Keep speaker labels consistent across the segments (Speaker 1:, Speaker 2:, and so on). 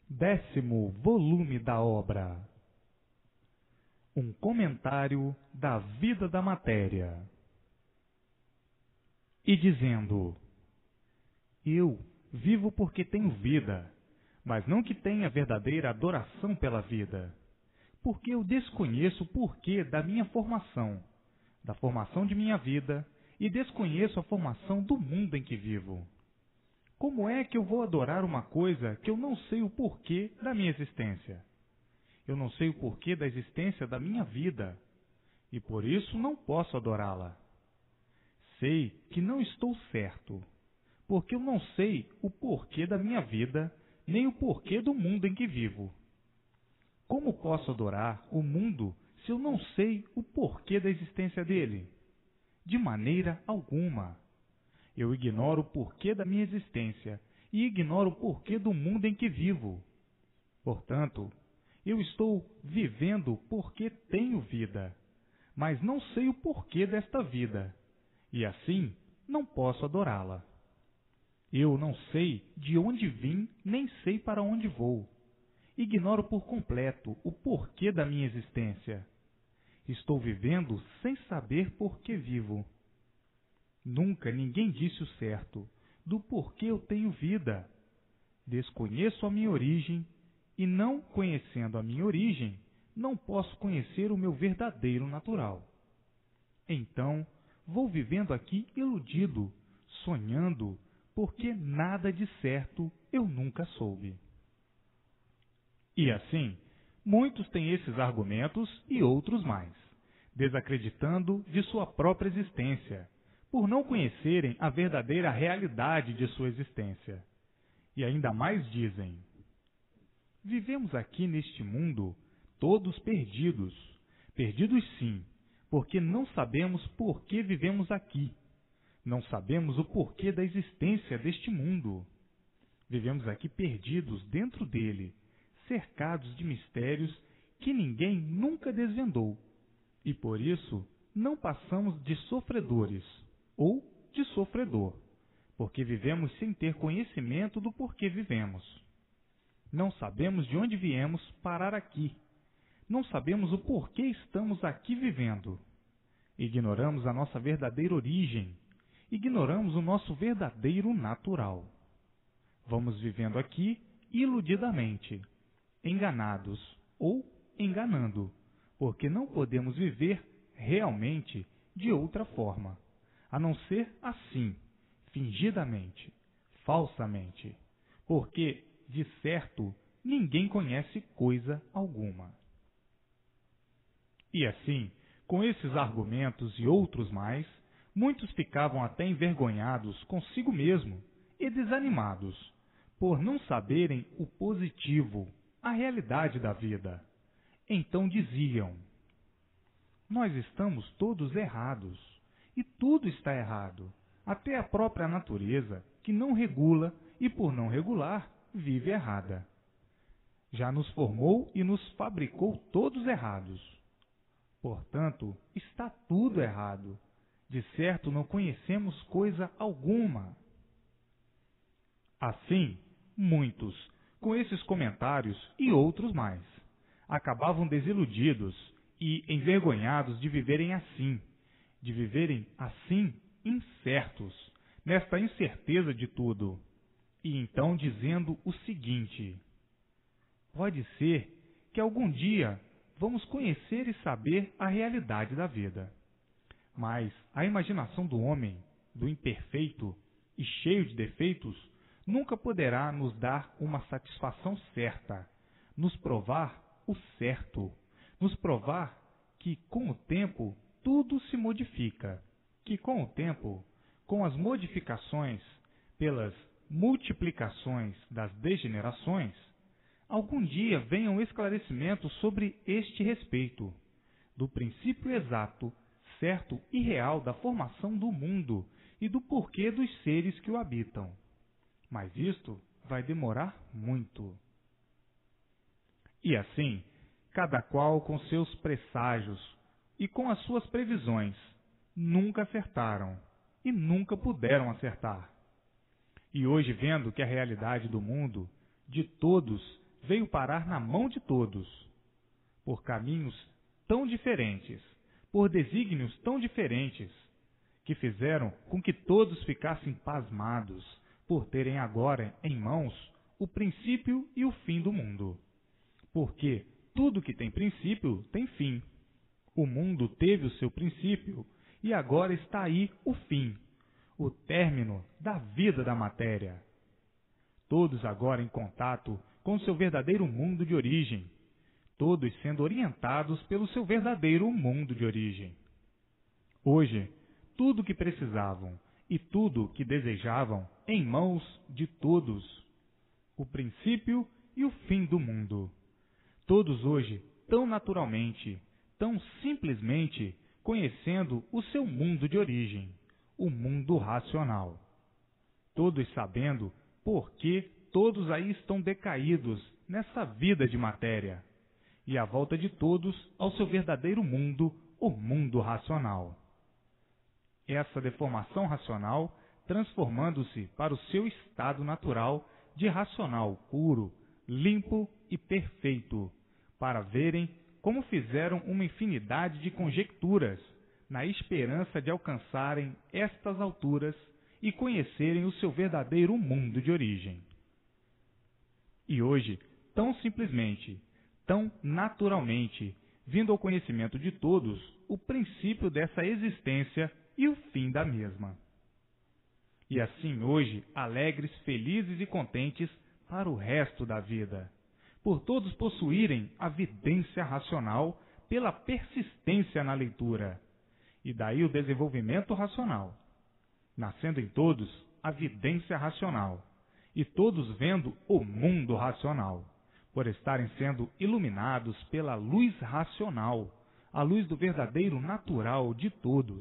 Speaker 1: 10º volume da obra. Um comentário da vida da matéria. E dizendo: eu vivo porque tenho vida, mas não que tenha verdadeira adoração pela vida, porque eu desconheço o porquê da minha formação, da formação de minha vida, e desconheço a formação do mundo em que vivo. Como é que eu vou adorar uma coisa que eu não sei o porquê da minha existência? Eu não sei o porquê da existência da minha vida, e por isso não posso adorá-la. Sei que não estou certo, porque eu não sei o porquê da minha vida, nem o porquê do mundo em que vivo. Como posso adorar o mundo se eu não sei o porquê da existência dele? De maneira alguma. Eu ignoro o porquê da minha existência e ignoro o porquê do mundo em que vivo. Portanto, eu estou vivendo porque tenho vida, mas não sei o porquê desta vida, e assim não posso adorá-la. Eu não sei de onde vim, nem sei para onde vou. Ignoro por completo o porquê da minha existência. Estou vivendo sem saber por que vivo. Nunca ninguém disse o certo do porquê eu tenho vida. Desconheço a minha origem, e não conhecendo a minha origem, não posso conhecer o meu verdadeiro natural. Então, vou vivendo aqui iludido, sonhando, porque nada de certo eu nunca soube. E assim, muitos têm esses argumentos e outros mais, desacreditando de sua própria existência, por não conhecerem a verdadeira realidade de sua existência. E ainda mais dizem: vivemos aqui neste mundo todos perdidos. Perdidos sim, porque não sabemos por que vivemos aqui. Não sabemos o porquê da existência deste mundo. Vivemos aqui perdidos dentro dele, cercados de mistérios que ninguém nunca desvendou. E por isso não passamos de sofredores, ou de sofredor, porque vivemos sem ter conhecimento do porquê vivemos. Não sabemos de onde viemos parar aqui. Não sabemos o porquê estamos aqui vivendo. Ignoramos a nossa verdadeira origem. Ignoramos o nosso verdadeiro natural. Vamos vivendo aqui iludidamente, enganados ou enganando, porque não podemos viver realmente de outra forma, a não ser assim, fingidamente, falsamente, porque, de certo, ninguém conhece coisa alguma. E assim, com esses argumentos e outros mais, muitos ficavam até envergonhados consigo mesmo e desanimados, por não saberem o positivo, a realidade da vida. Então diziam: nós estamos todos errados, e tudo está errado, até a própria natureza, que não regula e, por não regular, vive errada. Já nos formou e nos fabricou todos errados. Portanto, está tudo errado. De certo, não conhecemos coisa alguma. Assim, muitos, com esses comentários e outros mais, acabavam desiludidos e envergonhados de viverem assim incertos, nesta incerteza de tudo, e então dizendo o seguinte: pode ser que algum dia vamos conhecer e saber a realidade da vida. Mas a imaginação do homem, do imperfeito e cheio de defeitos, nunca poderá nos dar uma satisfação certa, nos provar o certo, nos provar que, com o tempo, tudo se modifica, que, com o tempo, com as modificações, pelas multiplicações das degenerações, algum dia venham esclarecimentos sobre este respeito, do princípio exato, certo e real da formação do mundo e do porquê dos seres que o habitam. Mas isto vai demorar muito. E assim, cada qual com seus presságios e com as suas previsões, nunca acertaram e nunca puderam acertar. E hoje, vendo que a realidade do mundo, de todos, veio parar na mão de todos, por caminhos tão diferentes, por desígnios tão diferentes, que fizeram com que todos ficassem pasmados por terem agora em mãos o princípio e o fim do mundo. Porque tudo que tem princípio tem fim. O mundo teve o seu princípio e agora está aí o fim, o término da vida da matéria. Todos agora em contato com o seu verdadeiro mundo de origem, todos sendo orientados pelo seu verdadeiro mundo de origem. Hoje, tudo o que precisavam e tudo o que desejavam em mãos de todos, o princípio e o fim do mundo. Todos hoje, tão naturalmente, tão simplesmente, conhecendo o seu mundo de origem, o mundo racional. Todos sabendo por que todos aí estão decaídos nessa vida de matéria, e a volta de todos ao seu verdadeiro mundo, o mundo racional. Essa deformação racional transformando-se para o seu estado natural de racional puro, limpo e perfeito, para verem como fizeram uma infinidade de conjecturas, na esperança de alcançarem estas alturas e conhecerem o seu verdadeiro mundo de origem. E hoje, tão simplesmente, tão naturalmente, vindo ao conhecimento de todos o princípio dessa existência e o fim da mesma. E assim hoje, alegres, felizes e contentes para o resto da vida, por todos possuírem a vidência racional pela persistência na leitura, e daí o desenvolvimento racional, nascendo em todos a vidência racional, e todos vendo o mundo racional, por estarem sendo iluminados pela luz racional, a luz do verdadeiro natural de todos.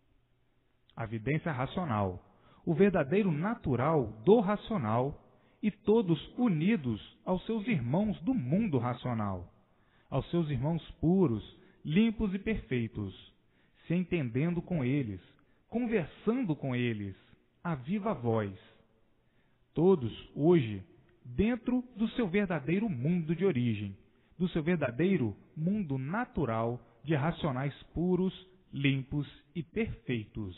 Speaker 1: A vidência racional, o verdadeiro natural do racional, e todos unidos aos seus irmãos do mundo racional, aos seus irmãos puros, limpos e perfeitos, se entendendo com eles, conversando com eles, a viva voz. Todos, hoje, dentro do seu verdadeiro mundo de origem, do seu verdadeiro mundo natural de racionais puros, limpos e perfeitos.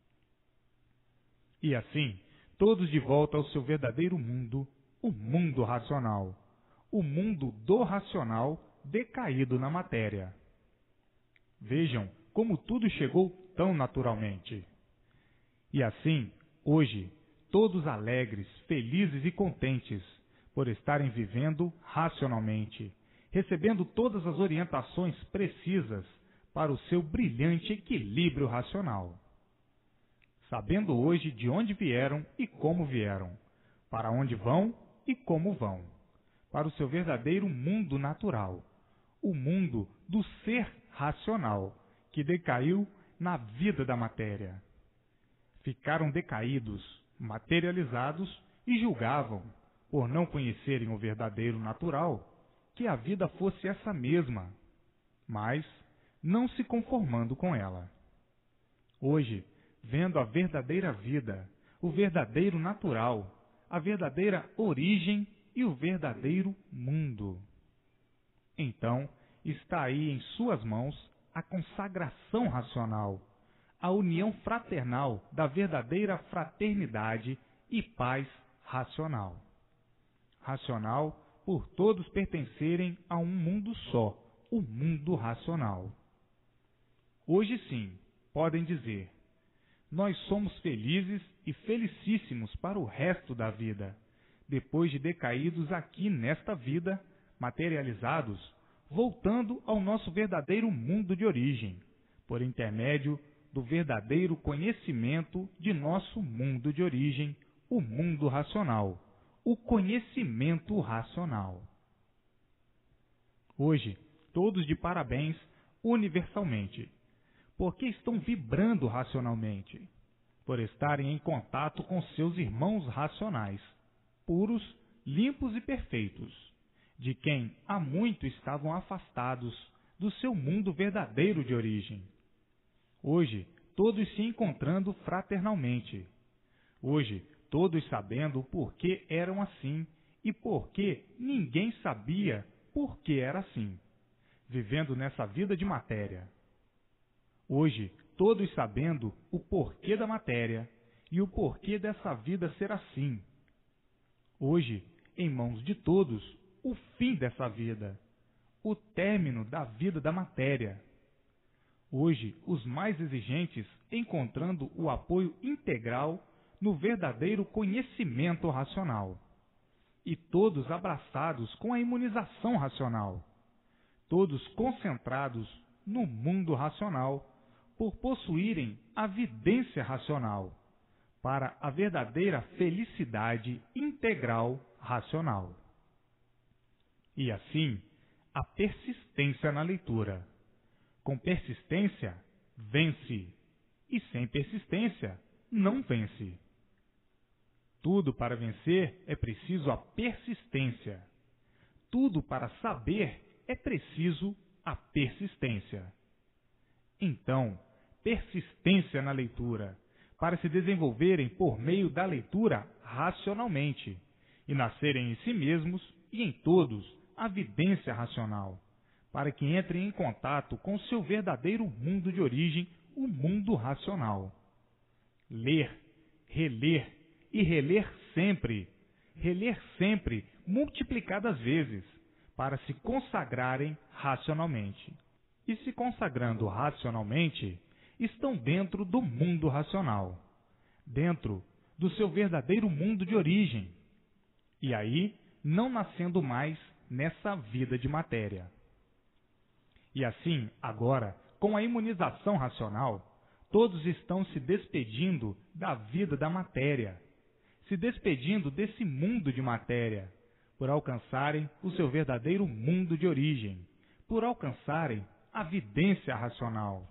Speaker 1: E assim, todos de volta ao seu verdadeiro mundo, o mundo racional, o mundo do racional decaído na matéria. Vejam como tudo chegou tão naturalmente. E assim, hoje, todos alegres, felizes e contentes por estarem vivendo racionalmente, recebendo todas as orientações precisas para o seu brilhante equilíbrio racional. Sabendo hoje de onde vieram e como vieram, para onde vão e como vão, para o seu verdadeiro mundo natural, o mundo do ser racional, que decaiu na vida da matéria. Ficaram decaídos, materializados e julgavam, por não conhecerem o verdadeiro natural, que a vida fosse essa mesma, mas não se conformando com ela. Hoje, vendo a verdadeira vida, o verdadeiro natural, a verdadeira origem e o verdadeiro mundo. Então, está aí em suas mãos a consagração racional, a união fraternal da verdadeira fraternidade e paz racional. Racional por todos pertencerem a um mundo só, o mundo racional. Hoje sim, podem dizer: nós somos felizes e felicíssimos para o resto da vida, depois de decaídos aqui nesta vida, materializados, voltando ao nosso verdadeiro mundo de origem, por intermédio do verdadeiro conhecimento de nosso mundo de origem, o mundo racional, o conhecimento racional. Hoje, todos de parabéns universalmente, porque estão vibrando racionalmente, por estarem em contato com seus irmãos racionais, puros, limpos e perfeitos, de quem há muito estavam afastados do seu mundo verdadeiro de origem. Hoje, todos se encontrando fraternalmente. Hoje, todos sabendo por que eram assim e porque ninguém sabia por que era assim, vivendo nessa vida de matéria. Hoje, todos sabendo o porquê da matéria e o porquê dessa vida ser assim. Hoje, em mãos de todos, o fim dessa vida, o término da vida da matéria. Hoje, os mais exigentes encontrando o apoio integral no verdadeiro conhecimento racional. E todos abraçados com a imunização racional. Todos concentrados no mundo racional, por possuírem a vidência racional, para a verdadeira felicidade integral racional. E assim, a persistência na leitura. Com persistência, vence, e sem persistência, não vence. Tudo para vencer é preciso a persistência. Tudo para saber é preciso a persistência. Então, persistência na leitura, para se desenvolverem por meio da leitura racionalmente, e nascerem em si mesmos e em todos a vidência racional, para que entrem em contato com seu verdadeiro mundo de origem, o mundo racional. Ler, reler e reler sempre, multiplicadas vezes, para se consagrarem racionalmente. E se consagrando racionalmente, estão dentro do mundo racional, dentro do seu verdadeiro mundo de origem, e aí não nascendo mais nessa vida de matéria. E assim, agora, com a imunização racional, todos estão se despedindo da vida da matéria, se despedindo desse mundo de matéria, por alcançarem o seu verdadeiro mundo de origem, por alcançarem a vidência racional.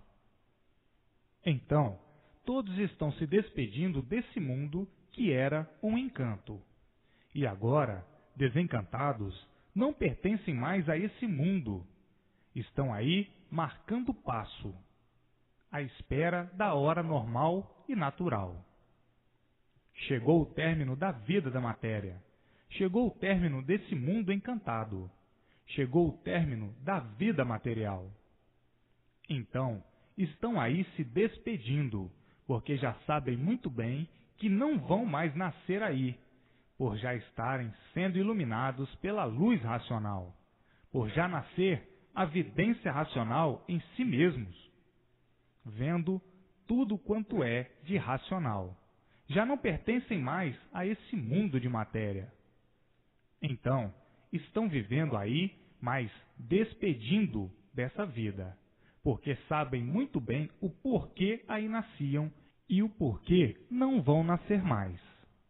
Speaker 1: Então, todos estão se despedindo desse mundo que era um encanto. E agora, desencantados, não pertencem mais a esse mundo. Estão aí marcando passo, à espera da hora normal e natural. Chegou o término da vida da matéria. Chegou o término desse mundo encantado. Chegou o término da vida material. Então, estão aí se despedindo, porque já sabem muito bem que não vão mais nascer aí, por já estarem sendo iluminados pela luz racional, por já nascer a vidência racional em si mesmos, vendo tudo quanto é de racional. Já não pertencem mais a esse mundo de matéria. Então, estão vivendo aí, mas despedindo dessa vida, porque sabem muito bem o porquê aí nasciam e o porquê não vão nascer mais.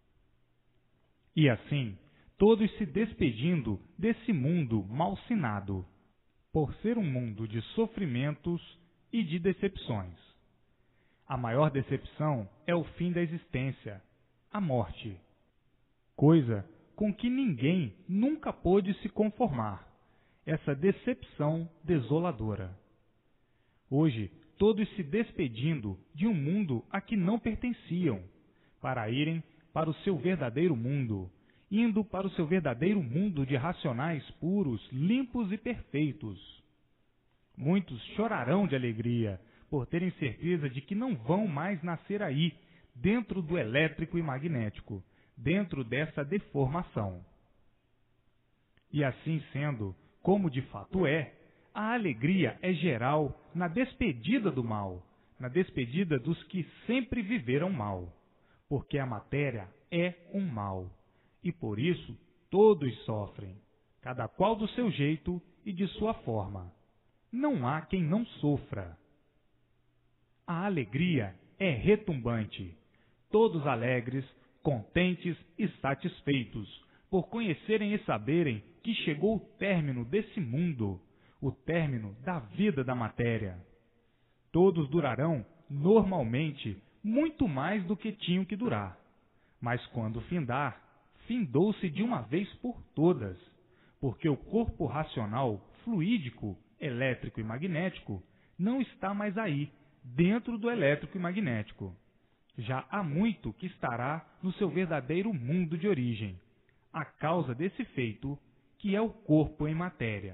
Speaker 1: E assim, todos se despedindo desse mundo malsinado, por ser um mundo de sofrimentos e de decepções. A maior decepção é o fim da existência, a morte, coisa com que ninguém nunca pôde se conformar, essa decepção desoladora. Hoje, todos se despedindo de um mundo a que não pertenciam, para irem para o seu verdadeiro mundo, indo para o seu verdadeiro mundo de racionais puros, limpos e perfeitos. Muitos chorarão de alegria, por terem certeza de que não vão mais nascer aí, dentro do elétrico e magnético, dentro dessa deformação. E assim sendo, como de fato é, a alegria é geral na despedida do mal, na despedida dos que sempre viveram mal, porque a matéria é um mal, e por isso todos sofrem, cada qual do seu jeito e de sua forma. Não há quem não sofra. A alegria é retumbante, todos alegres, contentes e satisfeitos, por conhecerem e saberem que chegou o término desse mundo, o término da vida da matéria. Todos durarão, normalmente, muito mais do que tinham que durar. Mas quando findar, findou-se de uma vez por todas, porque o corpo racional, fluídico, elétrico e magnético, não está mais aí, dentro do elétrico e magnético. Já há muito que estará no seu verdadeiro mundo de origem, a causa desse feito, que é o corpo em matéria.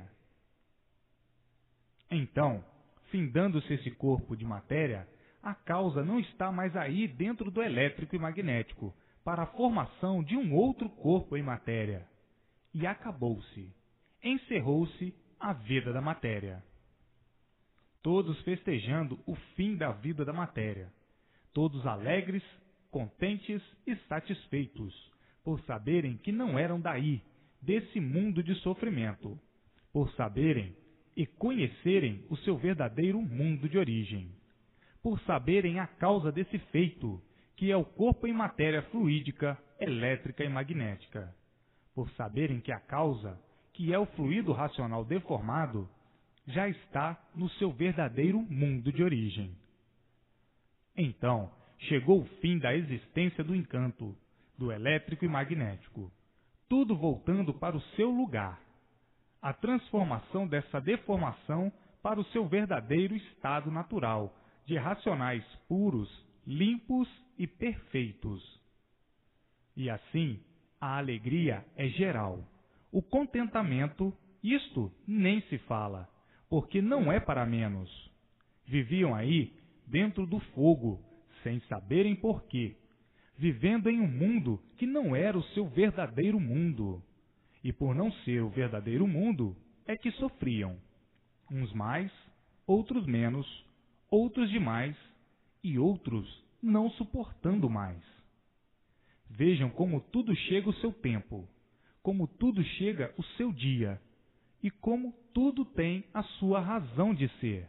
Speaker 1: Então, findando-se esse corpo de matéria, a causa não está mais aí dentro do elétrico e magnético, para a formação de um outro corpo em matéria. E acabou-se, encerrou-se a vida da matéria. Todos festejando o fim da vida da matéria, todos alegres, contentes e satisfeitos, por saberem que não eram daí, desse mundo de sofrimento, por saberem e conhecerem o seu verdadeiro mundo de origem, por saberem a causa desse feito, que é o corpo em matéria fluídica, elétrica e magnética, por saberem que a causa, que é o fluido racional deformado, já está no seu verdadeiro mundo de origem. Então, chegou o fim da existência do encanto, do elétrico e magnético, tudo voltando para o seu lugar, a transformação dessa deformação para o seu verdadeiro estado natural, de racionais puros, limpos e perfeitos. E assim, a alegria é geral. O contentamento, isto nem se fala, porque não é para menos. Viviam aí, dentro do fogo, sem saberem porquê, vivendo em um mundo que não era o seu verdadeiro mundo. E por não ser o verdadeiro mundo, é que sofriam. Uns mais, outros menos, outros demais e outros não suportando mais. Vejam como tudo chega o seu tempo, como tudo chega o seu dia e como tudo tem a sua razão de ser.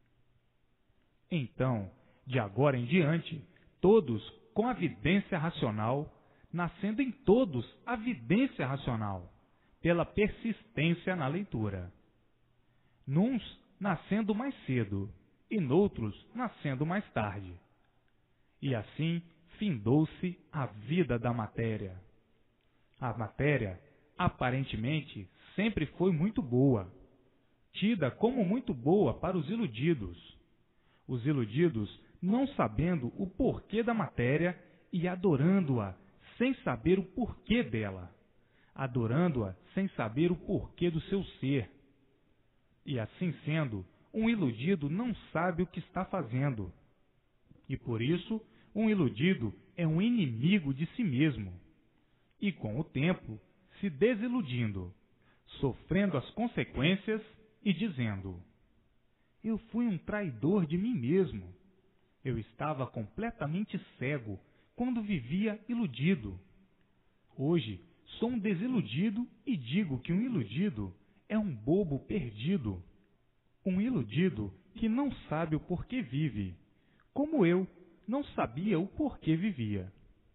Speaker 1: Então, de agora em diante, todos com a vidência racional, nascendo em todos a vidência racional, pela persistência na leitura. Nuns nascendo mais cedo, e noutros nascendo mais tarde. E assim findou-se a vida da matéria. A matéria, aparentemente, sempre foi muito boa, tida como muito boa para os iludidos. Os iludidos não sabendo o porquê da matéria e adorando-a sem saber o porquê dela, adorando-a sem saber o porquê do seu ser. E assim sendo, um iludido não sabe o que está fazendo. E por isso, um iludido é um inimigo de si mesmo. E com o tempo, se desiludindo, sofrendo as consequências e dizendo: eu fui um traidor de mim mesmo. Eu estava completamente cego quando vivia iludido. Hoje, sou um desiludido e digo que um iludido é um bobo perdido. Um iludido que não sabe o porquê vive, como eu não sabia o porquê vivia.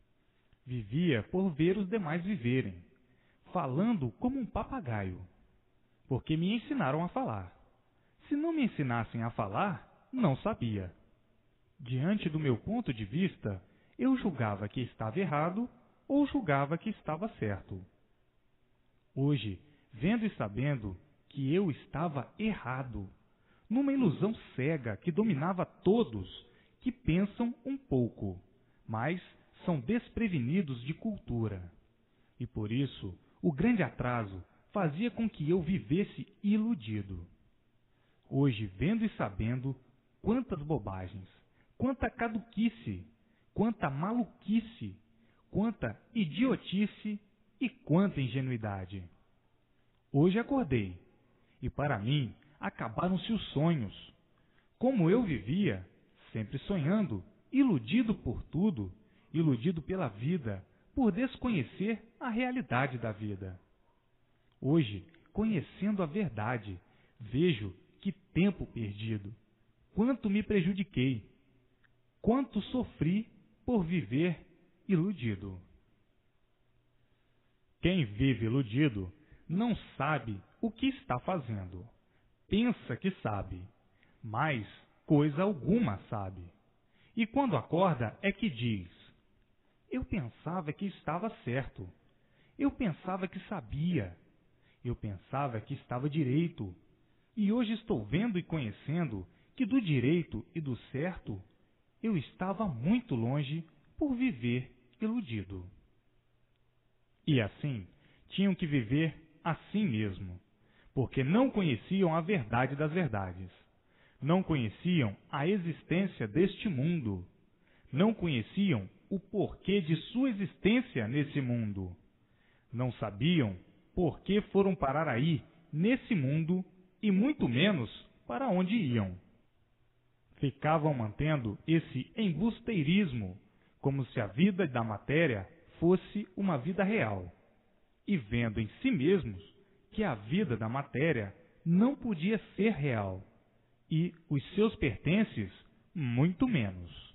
Speaker 1: Vivia por ver os demais viverem, falando como um papagaio, porque me ensinaram a falar. Se não me ensinassem a falar, não sabia. Diante do meu ponto de vista, eu julgava que estava errado ou julgava que estava certo. Hoje, vendo e sabendo que eu estava errado, numa ilusão cega que dominava todos que pensam um pouco, mas são desprevenidos de cultura. E por isso, o grande atraso fazia com que eu vivesse iludido. Hoje, vendo e sabendo, quantas bobagens, quanta caduquice, quanta maluquice, quanta idiotice e quanta ingenuidade. Hoje acordei, e para mim acabaram-se os sonhos. Como eu vivia, sempre sonhando, iludido por tudo, iludido pela vida, por desconhecer a realidade da vida. Hoje, conhecendo a verdade, vejo que tempo perdido, quanto me prejudiquei, quanto sofri por viver iludido. Quem vive iludido não sabe o que está fazendo. Pensa que sabe, mas coisa alguma sabe. E quando acorda é que diz: eu pensava que estava certo, eu pensava que sabia, eu pensava que estava direito, e hoje estou vendo e conhecendo que do direito e do certo eu estava muito longe por viver iludido. E assim, tinham que viver assim mesmo, porque não conheciam a verdade das verdades. Não conheciam a existência deste mundo. Não conheciam o porquê de sua existência nesse mundo. Não sabiam por que foram parar aí, nesse mundo, e muito menos para onde iam. Ficavam mantendo esse embusteirismo, como se a vida da matéria fosse uma vida real, e vendo em si mesmos que a vida da matéria não podia ser real, e os seus pertences muito menos.